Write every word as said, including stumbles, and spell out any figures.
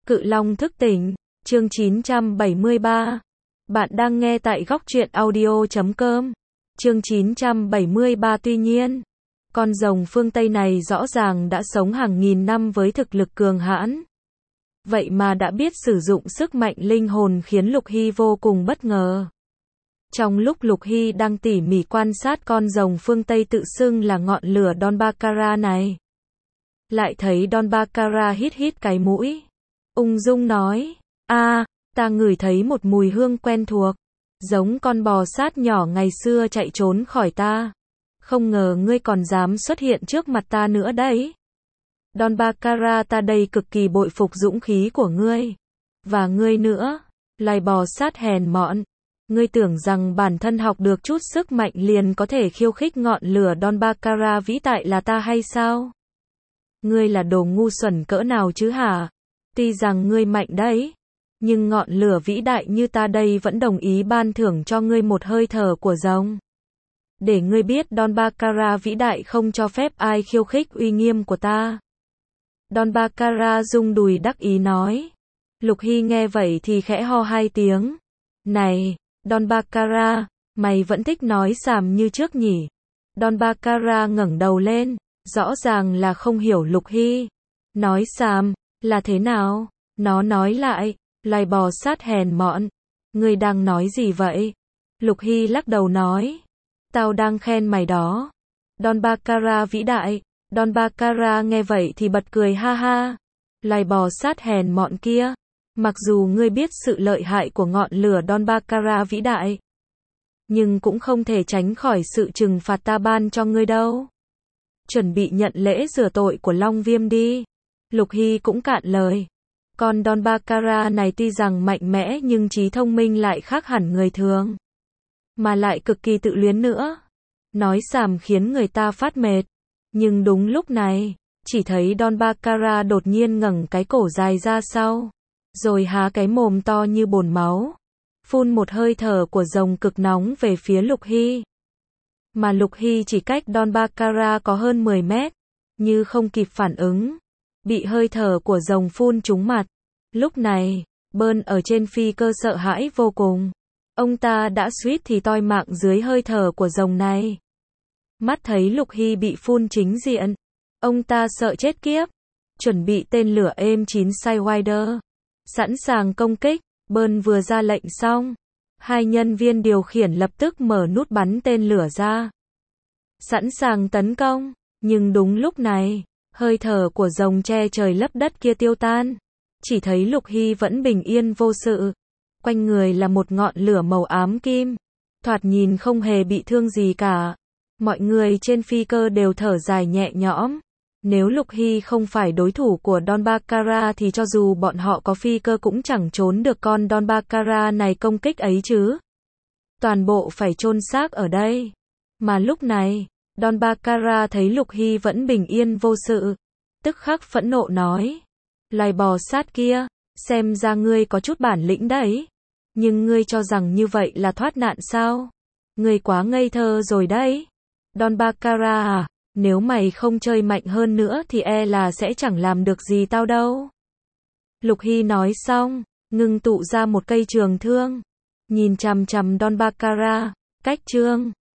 Cự Long thức tỉnh, chương chín trăm bảy mươi ba. Bạn đang nghe tại góc truyện audio chấm com. Chương chín trăm bảy mươi ba. Tuy nhiên, con rồng phương Tây này rõ ràng đã sống hàng nghìn năm với thực lực cường hãn. Vậy mà đã biết sử dụng sức mạnh linh hồn khiến Lục Hy vô cùng bất ngờ. Trong lúc Lục Hy đang tỉ mỉ quan sát con rồng phương Tây tự xưng là ngọn lửa Don Baccarat này, lại thấy Don Baccarat hít hít cái mũi, ung dung nói, a, ta ngửi thấy một mùi hương quen thuộc, giống con bò sát nhỏ ngày xưa chạy trốn khỏi ta. Không ngờ ngươi còn dám xuất hiện trước mặt ta nữa đấy. Don Baccarat, ta đây cực kỳ bội phục dũng khí của ngươi. Và ngươi nữa, loài bò sát hèn mọn. Ngươi tưởng rằng bản thân học được chút sức mạnh liền có thể khiêu khích ngọn lửa Don Baccarat vĩ đại là ta hay sao? Ngươi là đồ ngu xuẩn cỡ nào chứ hả? Tuy rằng ngươi mạnh đấy, nhưng ngọn lửa vĩ đại như ta đây vẫn đồng ý ban thưởng cho ngươi một hơi thở của rồng. Để ngươi biết Don Baccarat vĩ đại không cho phép ai khiêu khích uy nghiêm của ta. Don Baccarat rung đùi đắc ý nói. Lục Hy nghe vậy thì khẽ ho hai tiếng. Này, Don Baccarat, mày vẫn thích nói xàm như trước nhỉ? Don Baccarat ngẩng đầu lên, rõ ràng là không hiểu Lục Hy. Nói xàm, là thế nào? Nó nói lại, loài bò sát hèn mọn. Ngươi đang nói gì vậy? Lục Hy lắc đầu nói. Tao đang khen mày đó. Don Baccarat vĩ đại. Don Baccarat nghe vậy thì bật cười ha ha. Loài bò sát hèn mọn kia. Mặc dù ngươi biết sự lợi hại của ngọn lửa Don Baccarat vĩ đại, nhưng cũng không thể tránh khỏi sự trừng phạt ta ban cho ngươi đâu. Chuẩn bị nhận lễ rửa tội của Long Viêm đi. Lục Hy cũng cạn lời. Con Don Baccarat này tuy rằng mạnh mẽ nhưng trí thông minh lại khác hẳn người thường. Mà lại cực kỳ tự luyến nữa. Nói xàm khiến người ta phát mệt. Nhưng đúng lúc này, chỉ thấy Don Baccarat đột nhiên ngẩng cái cổ dài ra sau, rồi há cái mồm to như bồn máu, phun một hơi thở của rồng cực nóng về phía Lục Hy. Mà Lục Hy chỉ cách Don Baccarat có hơn mười mét, như không kịp phản ứng, bị hơi thở của rồng phun trúng mặt. Lúc này, Bơn ở trên phi cơ sợ hãi vô cùng. Ông ta đã suýt thì toi mạng dưới hơi thở của rồng này. Mắt thấy Lục Hy bị phun chính diện, ông ta sợ chết kiếp, chuẩn bị tên lửa M chín Sidewinder, sẵn sàng công kích. Bơn vừa ra lệnh xong, hai nhân viên điều khiển lập tức mở nút bắn tên lửa ra, sẵn sàng tấn công. Nhưng đúng lúc này, hơi thở của rồng che trời lấp đất kia tiêu tan, chỉ thấy Lục Hy vẫn bình yên vô sự. Quanh người là một ngọn lửa màu ám kim, thoạt nhìn không hề bị thương gì cả. Mọi người trên phi cơ đều thở dài nhẹ nhõm. Nếu Lục Hy không phải đối thủ của Don Baccarat thì cho dù bọn họ có phi cơ cũng chẳng trốn được con Don Baccarat này công kích ấy chứ. Toàn bộ phải chôn xác ở đây. Mà lúc này, Don Baccarat thấy Lục Hy vẫn bình yên vô sự, tức khắc phẫn nộ nói. Loài bò sát kia, xem ra ngươi có chút bản lĩnh đấy. Nhưng ngươi cho rằng như vậy là thoát nạn sao? Ngươi quá ngây thơ rồi đấy. Don Baccarat à, nếu mày không chơi mạnh hơn nữa thì e là sẽ chẳng làm được gì tao đâu. Lục Hy nói xong, ngưng tụ ra một cây trường thương, nhìn chằm chằm Don Baccarat, cách chương